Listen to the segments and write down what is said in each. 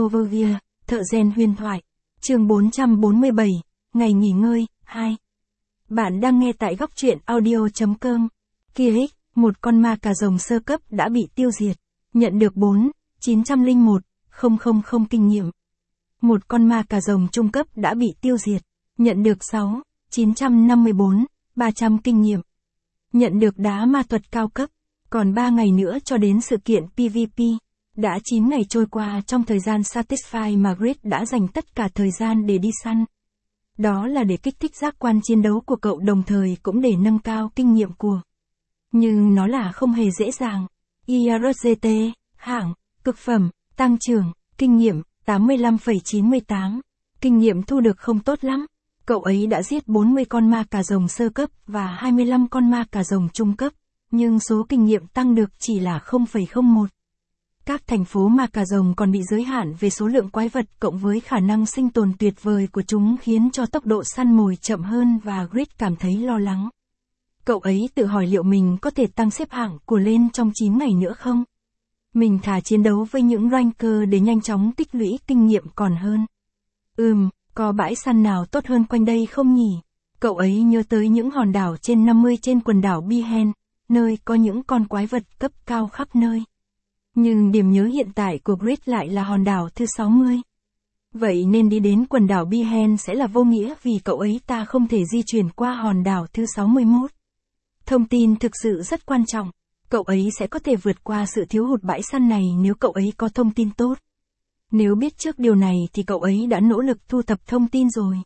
Overview, thợ rèn huyền thoại. Chương 447, ngày nghỉ ngơi, 2. Bạn đang nghe tại góc truyện audio.com. KX, một con ma cà rồng sơ cấp đã bị tiêu diệt. Nhận được 4.901.000 kinh nghiệm. Một con ma cà rồng trung cấp đã bị tiêu diệt. Nhận được 6.954.300 kinh nghiệm. Nhận được đá ma thuật cao cấp. Còn 3 ngày nữa cho đến sự kiện PvP. Đã 9 ngày trôi qua trong thời gian Satisfy mà Grid đã dành tất cả thời gian để đi săn. Đó là để kích thích giác quan chiến đấu của cậu, đồng thời cũng để nâng cao kinh nghiệm của. Nhưng nó là không hề dễ dàng. IRGT, hạng, cực phẩm, tăng trưởng, kinh nghiệm, 85,98. Kinh nghiệm thu được không tốt lắm. Cậu ấy đã giết 40 con ma cà rồng sơ cấp và 25 con ma cà rồng trung cấp, nhưng số kinh nghiệm tăng được chỉ là 0,01. Các thành phố ma cà rồng còn bị giới hạn về số lượng quái vật cộng với khả năng sinh tồn tuyệt vời của chúng khiến cho tốc độ săn mồi chậm hơn và Grid cảm thấy lo lắng. Cậu ấy tự hỏi liệu mình có thể tăng xếp hạng của lên trong 9 ngày nữa không? Mình thà chiến đấu với những ranker để nhanh chóng tích lũy kinh nghiệm còn hơn. Có bãi săn nào tốt hơn quanh đây không nhỉ? Cậu ấy nhớ tới những hòn đảo trên 50 trên quần đảo Bihen, nơi có những con quái vật cấp cao khắp nơi. Nhưng điểm nhớ hiện tại của Grid lại là hòn đảo thứ 60. Vậy nên đi đến quần đảo Bihen sẽ là vô nghĩa vì cậu ấy ta không thể di chuyển qua hòn đảo thứ 61. Thông tin thực sự rất quan trọng. Cậu ấy sẽ có thể vượt qua sự thiếu hụt bãi săn này nếu cậu ấy có thông tin tốt. Nếu biết trước điều này thì cậu ấy đã nỗ lực thu thập thông tin rồi.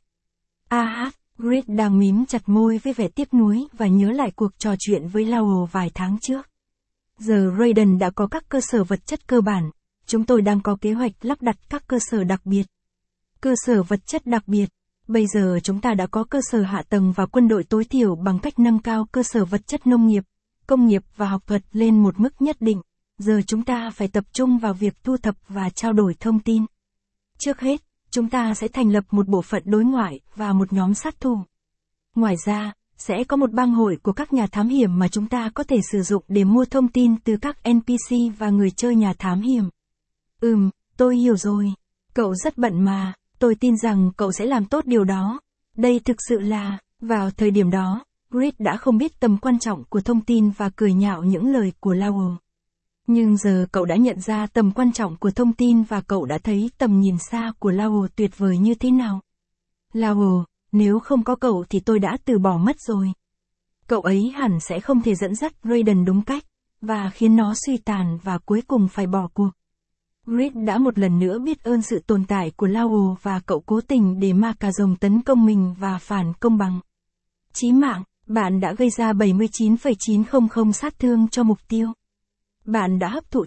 Grid đang mím chặt môi với vẻ tiếc nuối và nhớ lại cuộc trò chuyện với Laurel vài tháng trước. Giờ Raiden đã có các cơ sở vật chất cơ bản, chúng tôi đang có kế hoạch lắp đặt các cơ sở đặc biệt. Cơ sở vật chất đặc biệt, bây giờ chúng ta đã có cơ sở hạ tầng và quân đội tối thiểu bằng cách nâng cao cơ sở vật chất nông nghiệp, công nghiệp và học thuật lên một mức nhất định. Giờ chúng ta phải tập trung vào việc thu thập và trao đổi thông tin. Trước hết, chúng ta sẽ thành lập một bộ phận đối ngoại và một nhóm sát thủ. Ngoài ra, sẽ có một bang hội của các nhà thám hiểm mà chúng ta có thể sử dụng để mua thông tin từ các NPC và người chơi nhà thám hiểm. Tôi hiểu rồi. Cậu rất bận mà, tôi tin rằng cậu sẽ làm tốt điều đó. Đây thực sự là, vào thời điểm đó, Grid đã không biết tầm quan trọng của thông tin và cười nhạo những lời của Laurel. Nhưng giờ cậu đã nhận ra tầm quan trọng của thông tin và cậu đã thấy tầm nhìn xa của Laurel tuyệt vời như thế nào. Laurel, nếu không có cậu thì tôi đã từ bỏ mất rồi. Cậu ấy hẳn sẽ không thể dẫn dắt Raiden đúng cách, và khiến nó suy tàn và cuối cùng phải bỏ cuộc. Grid đã một lần nữa biết ơn sự tồn tại của Laurel và cậu cố tình để ma cà rồng tấn công mình và phản công bằng chí mạng. Bạn đã gây ra 79,900 sát thương cho mục tiêu. Bạn đã hấp thụ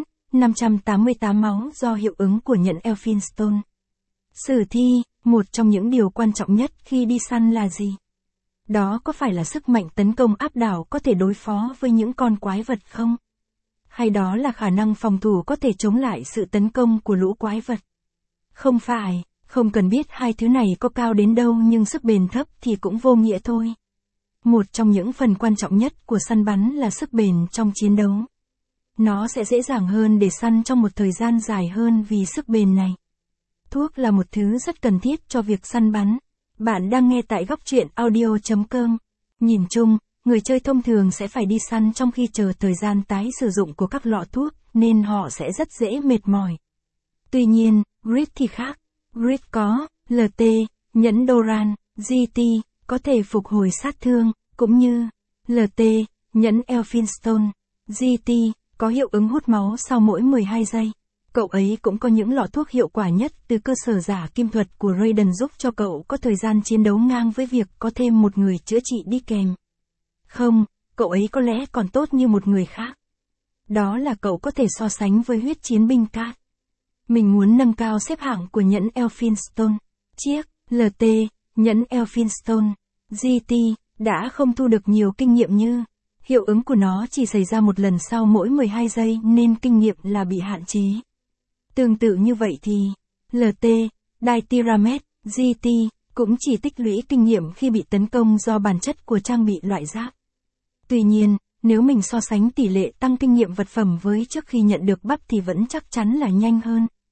9.588 máu do hiệu ứng của nhẫn Elphinstone. Sử thi, một trong những điều quan trọng nhất khi đi săn là gì? Đó có phải là sức mạnh tấn công áp đảo có thể đối phó với những con quái vật không? Hay đó là khả năng phòng thủ có thể chống lại sự tấn công của lũ quái vật? Không phải, không cần biết hai thứ này có cao đến đâu nhưng sức bền thấp thì cũng vô nghĩa thôi. Một trong những phần quan trọng nhất của săn bắn là sức bền trong chiến đấu. Nó sẽ dễ dàng hơn để săn trong một thời gian dài hơn vì sức bền này. Thuốc là một thứ rất cần thiết cho việc săn bắn. Bạn đang nghe tại góc truyện audio.com. Nhìn chung, người chơi thông thường sẽ phải đi săn trong khi chờ thời gian tái sử dụng của các lọ thuốc, nên họ sẽ rất dễ mệt mỏi. Tuy nhiên, Grid thì khác. Grid có LT, nhẫn Doran, GT, có thể phục hồi sát thương, cũng như LT, nhẫn Elphinstone, GT, có hiệu ứng hút máu sau mỗi 12 giây. Cậu ấy cũng có những lọ thuốc hiệu quả nhất từ cơ sở giả kim thuật của Raiden giúp cho cậu có thời gian chiến đấu ngang với việc có thêm một người chữa trị đi kèm. Không, cậu ấy có lẽ còn tốt như một người khác. Đó là cậu có thể so sánh với huyết chiến binh Cat. Mình muốn nâng cao xếp hạng của nhẫn Elphinstone. Chiếc LT, nhẫn Elphinstone, GT, đã không thu được nhiều kinh nghiệm như. Hiệu ứng của nó chỉ xảy ra một lần sau mỗi 12 giây nên kinh nghiệm là bị hạn chế. Tương tự như vậy thì, LT, Dithramet, GT, cũng chỉ tích lũy kinh nghiệm khi bị tấn công do bản chất của trang bị loại giáp. Tuy nhiên, nếu mình so sánh tỷ lệ tăng kinh nghiệm vật phẩm với trước khi nhận được bắp thì vẫn chắc chắn là nhanh hơn.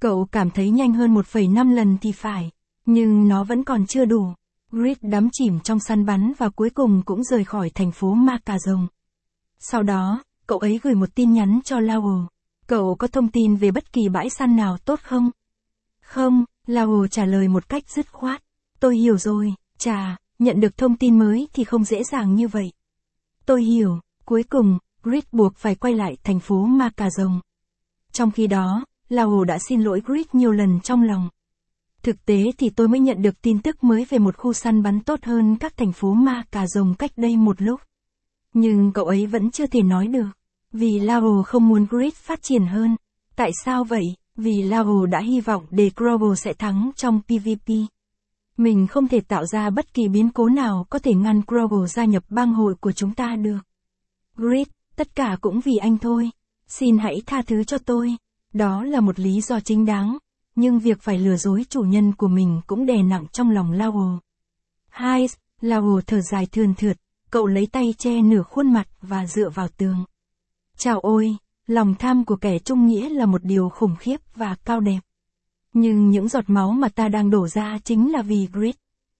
Cậu cảm thấy nhanh hơn 1,5 lần thì phải, nhưng nó vẫn còn chưa đủ. Grid đắm chìm trong săn bắn và cuối cùng cũng rời khỏi thành phố ma cà rồng. Sau đó, cậu ấy gửi một tin nhắn cho Lowell. Cậu có thông tin về bất kỳ bãi săn nào tốt không? Không, Lowell trả lời một cách dứt khoát. Tôi hiểu rồi, chà, nhận được thông tin mới thì không dễ dàng như vậy. Tôi hiểu, cuối cùng, Grid buộc phải quay lại thành phố ma cà rồng. Trong khi đó, Lowell đã xin lỗi Grid nhiều lần trong lòng. Thực tế thì tôi mới nhận được tin tức mới về một khu săn bắn tốt hơn các thành phố ma cà rồng cách đây một lúc. Nhưng cậu ấy vẫn chưa thể nói được. Vì Lowell không muốn Grid phát triển hơn. Tại sao vậy? Vì Lowell đã hy vọng để Grover sẽ thắng trong PvP. Mình không thể tạo ra bất kỳ biến cố nào có thể ngăn Grover gia nhập bang hội của chúng ta được. Grid, tất cả cũng vì anh thôi. Xin hãy tha thứ cho tôi. Đó là một lý do chính đáng. Nhưng việc phải lừa dối chủ nhân của mình cũng đè nặng trong lòng Lowell. Hai, Lowell thở dài thườn thượt, cậu lấy tay che nửa khuôn mặt và dựa vào tường. Chào ôi, lòng tham của kẻ trung nghĩa là một điều khủng khiếp và cao đẹp. Nhưng những giọt máu mà ta đang đổ ra chính là vì Grid.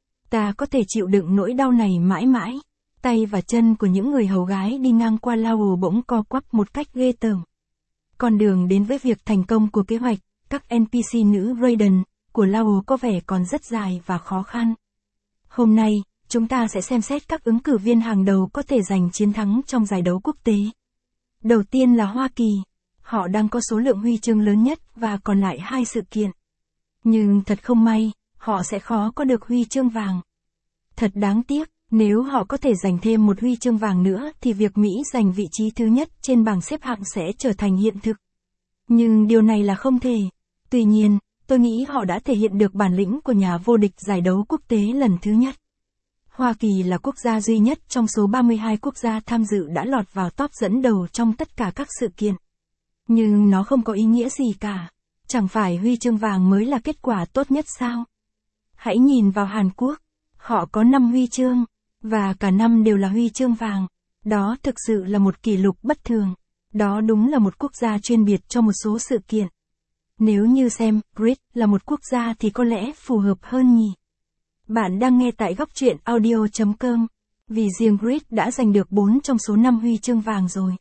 Ta có thể chịu đựng nỗi đau này mãi mãi. Tay và chân của những người hầu gái đi ngang qua Lowell bỗng co quắp một cách ghê tởm. Con đường đến với việc thành công của kế hoạch, các NPC nữ Raiden, của Lowell có vẻ còn rất dài và khó khăn. Hôm nay, chúng ta sẽ xem xét các ứng cử viên hàng đầu có thể giành chiến thắng trong giải đấu quốc tế. Đầu tiên là Hoa Kỳ. Họ đang có số lượng huy chương lớn nhất và còn lại 2 sự kiện. Nhưng thật không may, họ sẽ khó có được huy chương vàng. Thật đáng tiếc, nếu họ có thể giành thêm một huy chương vàng nữa thì việc Mỹ giành vị trí thứ nhất trên bảng xếp hạng sẽ trở thành hiện thực. Nhưng điều này là không thể. Tuy nhiên, tôi nghĩ họ đã thể hiện được bản lĩnh của nhà vô địch giải đấu quốc tế lần thứ nhất. Hoa Kỳ là quốc gia duy nhất trong số 32 quốc gia tham dự đã lọt vào top dẫn đầu trong tất cả các sự kiện. Nhưng nó không có ý nghĩa gì cả. Chẳng phải huy chương vàng mới là kết quả tốt nhất sao? Hãy nhìn vào Hàn Quốc. Họ có 5 huy chương, và cả 5 đều là huy chương vàng. Đó thực sự là một kỷ lục bất thường. Đó đúng là một quốc gia chuyên biệt cho một số sự kiện. Nếu như xem Grid là một quốc gia thì có lẽ phù hợp hơn nhỉ. Bạn đang nghe tại góc truyện audio.com. Vì riêng Grid đã giành được 4 trong số 5 huy chương vàng rồi.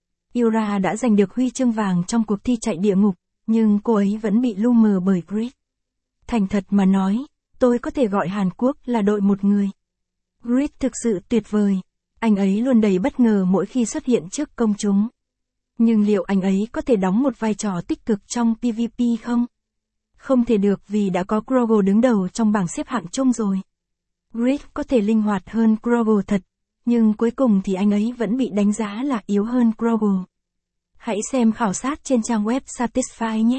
Yura đã giành được huy chương vàng trong cuộc thi chạy địa ngục, nhưng cô ấy vẫn bị lu mờ bởi Grid. Thành thật mà nói, tôi có thể gọi Hàn Quốc là đội một người. Grid thực sự tuyệt vời. Anh ấy luôn đầy bất ngờ mỗi khi xuất hiện trước công chúng. Nhưng liệu anh ấy có thể đóng một vai trò tích cực trong PvP không? Không thể được vì đã có Grover đứng đầu trong bảng xếp hạng chung rồi. Grid có thể linh hoạt hơn Grover thật, nhưng cuối cùng thì anh ấy vẫn bị đánh giá là yếu hơn Grover. Hãy xem khảo sát trên trang web Satisfy nhé.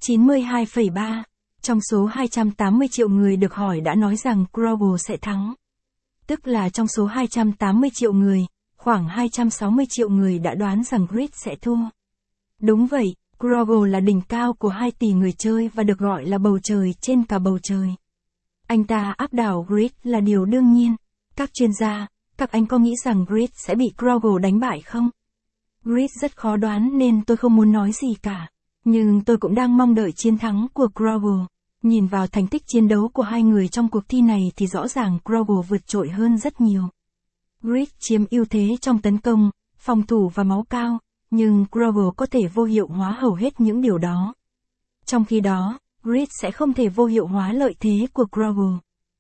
92,3. Trong số 280 triệu người được hỏi đã nói rằng Grover sẽ thắng. Tức là trong số 280 triệu người, khoảng 260 triệu người đã đoán rằng Grid sẽ thua. Đúng vậy, Grover là đỉnh cao của 2 tỷ người chơi và được gọi là bầu trời trên cả bầu trời. Anh ta áp đảo Grid là điều đương nhiên. Các chuyên gia, các anh có nghĩ rằng Grid sẽ bị Grover đánh bại không? Grid rất khó đoán nên tôi không muốn nói gì cả. Nhưng tôi cũng đang mong đợi chiến thắng của Grover. Nhìn vào thành tích chiến đấu của hai người trong cuộc thi này thì rõ ràng Grover vượt trội hơn rất nhiều. Grid chiếm ưu thế trong tấn công, phòng thủ và máu cao, nhưng Grover có thể vô hiệu hóa hầu hết những điều đó. Trong khi đó, Grid sẽ không thể vô hiệu hóa lợi thế của Grover.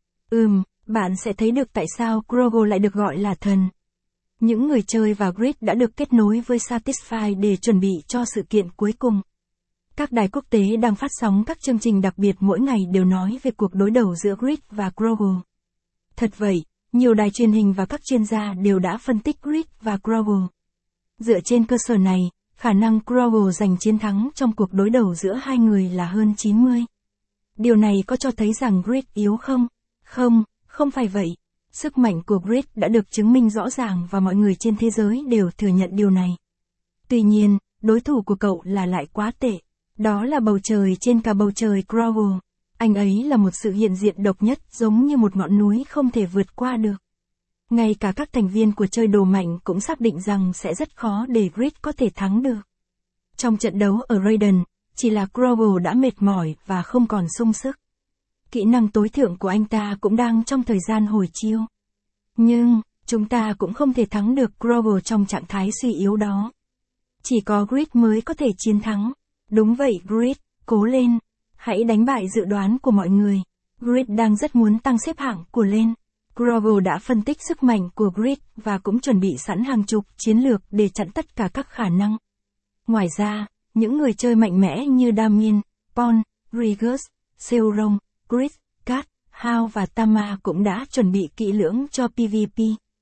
Bạn sẽ thấy được tại sao Grover lại được gọi là thần. Những người chơi và Grid đã được kết nối với Satisfy để chuẩn bị cho sự kiện cuối cùng. Các đài quốc tế đang phát sóng các chương trình đặc biệt mỗi ngày đều nói về cuộc đối đầu giữa Grid và Grover. Thật vậy, nhiều đài truyền hình và các chuyên gia đều đã phân tích Grid và Grover. Dựa trên cơ sở này, khả năng Grover giành chiến thắng trong cuộc đối đầu giữa hai người là hơn 90. Điều này có cho thấy rằng Grid yếu không? Không phải vậy. Sức mạnh của Grid đã được chứng minh rõ ràng và mọi người trên thế giới đều thừa nhận điều này. Tuy nhiên, đối thủ của cậu là lại quá tệ. Đó là bầu trời trên cả bầu trời Grover. Anh ấy là một sự hiện diện độc nhất giống như một ngọn núi không thể vượt qua được. Ngay cả các thành viên của chơi đồ mạnh cũng xác định rằng sẽ rất khó để Grid có thể thắng được. Trong trận đấu ở Raiden, chỉ là Grovel đã mệt mỏi và không còn sung sức. Kỹ năng tối thượng của anh ta cũng đang trong thời gian hồi chiêu. Nhưng, chúng ta cũng không thể thắng được Grovel trong trạng thái suy yếu đó. Chỉ có Grid mới có thể chiến thắng. Đúng vậy Grid, cố lên. Hãy đánh bại dự đoán của mọi người. Grid đang rất muốn tăng xếp hạng của lên. Grovel đã phân tích sức mạnh của Grid và cũng chuẩn bị sẵn hàng chục chiến lược để chặn tất cả các khả năng. Ngoài ra, những người chơi mạnh mẽ như Damien, Paul, Rigus, Seoron, Grid, Kat, Hao và Tama cũng đã chuẩn bị kỹ lưỡng cho PvP.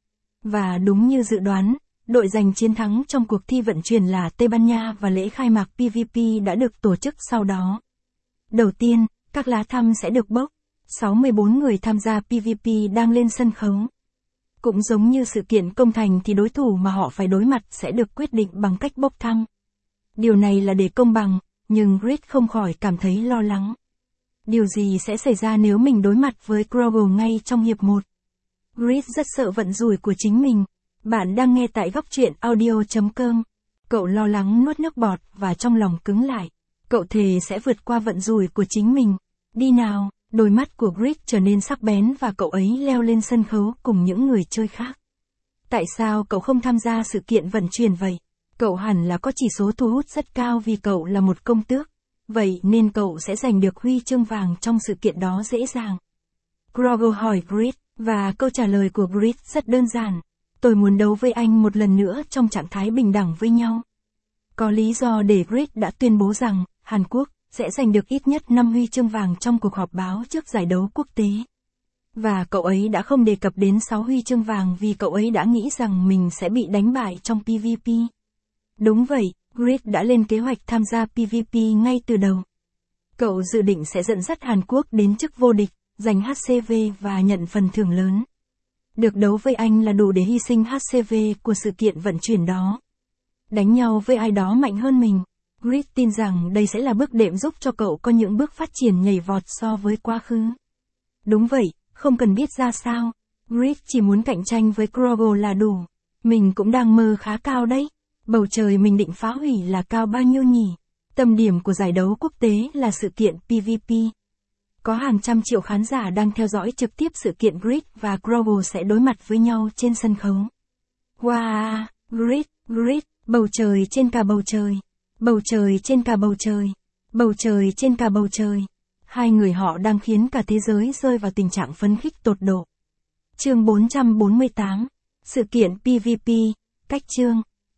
Và đúng như dự đoán, đội giành chiến thắng trong cuộc thi vận chuyển là Tây Ban Nha và lễ khai mạc PvP đã được tổ chức sau đó. Đầu tiên, các lá thăm sẽ được bốc. 64 người tham gia PvP đang lên sân khấu. Cũng giống như sự kiện công thành thì đối thủ mà họ phải đối mặt sẽ được quyết định bằng cách bốc thăm. Điều này là để công bằng, nhưng Grid không khỏi cảm thấy lo lắng. Điều gì sẽ xảy ra nếu mình đối mặt với Grovel ngay trong hiệp 1? Grid rất sợ vận rủi của chính mình. Bạn đang nghe tại góc truyện audio.com. Cậu lo lắng nuốt nước bọt và trong lòng cứng lại. Cậu thề sẽ vượt qua vận rủi của chính mình. Đi nào, đôi mắt của Grid trở nên sắc bén và cậu ấy leo lên sân khấu cùng những người chơi khác. Tại sao cậu không tham gia sự kiện vận chuyển vậy? Cậu hẳn là có chỉ số thu hút rất cao vì cậu là một công tước. Vậy nên cậu sẽ giành được huy chương vàng trong sự kiện đó dễ dàng. Grovel hỏi Grid, và câu trả lời của Grid rất đơn giản. Tôi muốn đấu với anh một lần nữa trong trạng thái bình đẳng với nhau. Có lý do để Grid đã tuyên bố rằng, Hàn Quốc sẽ giành được ít nhất 5 huy chương vàng trong cuộc họp báo trước giải đấu quốc tế. Và cậu ấy đã không đề cập đến 6 huy chương vàng vì cậu ấy đã nghĩ rằng mình sẽ bị đánh bại trong PvP. Đúng vậy, Grid đã lên kế hoạch tham gia PvP ngay từ đầu. Cậu dự định sẽ dẫn dắt Hàn Quốc đến chức vô địch, giành HCV và nhận phần thưởng lớn. Được đấu với anh là đủ để hy sinh HCV của sự kiện vận chuyển đó. Đánh nhau với ai đó mạnh hơn mình. Grid tin rằng đây sẽ là bước đệm giúp cho cậu có những bước phát triển nhảy vọt so với quá khứ. Đúng vậy, không cần biết ra sao. Grid chỉ muốn cạnh tranh với Grovel là đủ. Mình cũng đang mơ khá cao đấy. Bầu trời mình định phá hủy là cao bao nhiêu nhỉ? Tâm điểm của giải đấu quốc tế là sự kiện PvP. Có hàng trăm triệu khán giả đang theo dõi trực tiếp sự kiện Grid và Grovel sẽ đối mặt với nhau trên sân khấu. Wow, Grid, bầu trời trên cả bầu trời. Bầu trời trên cả bầu trời. Bầu trời trên cả bầu trời. Hai người họ đang khiến cả thế giới rơi vào tình trạng phấn khích tột độ. Chương 448. Sự kiện PvP. Cách chương.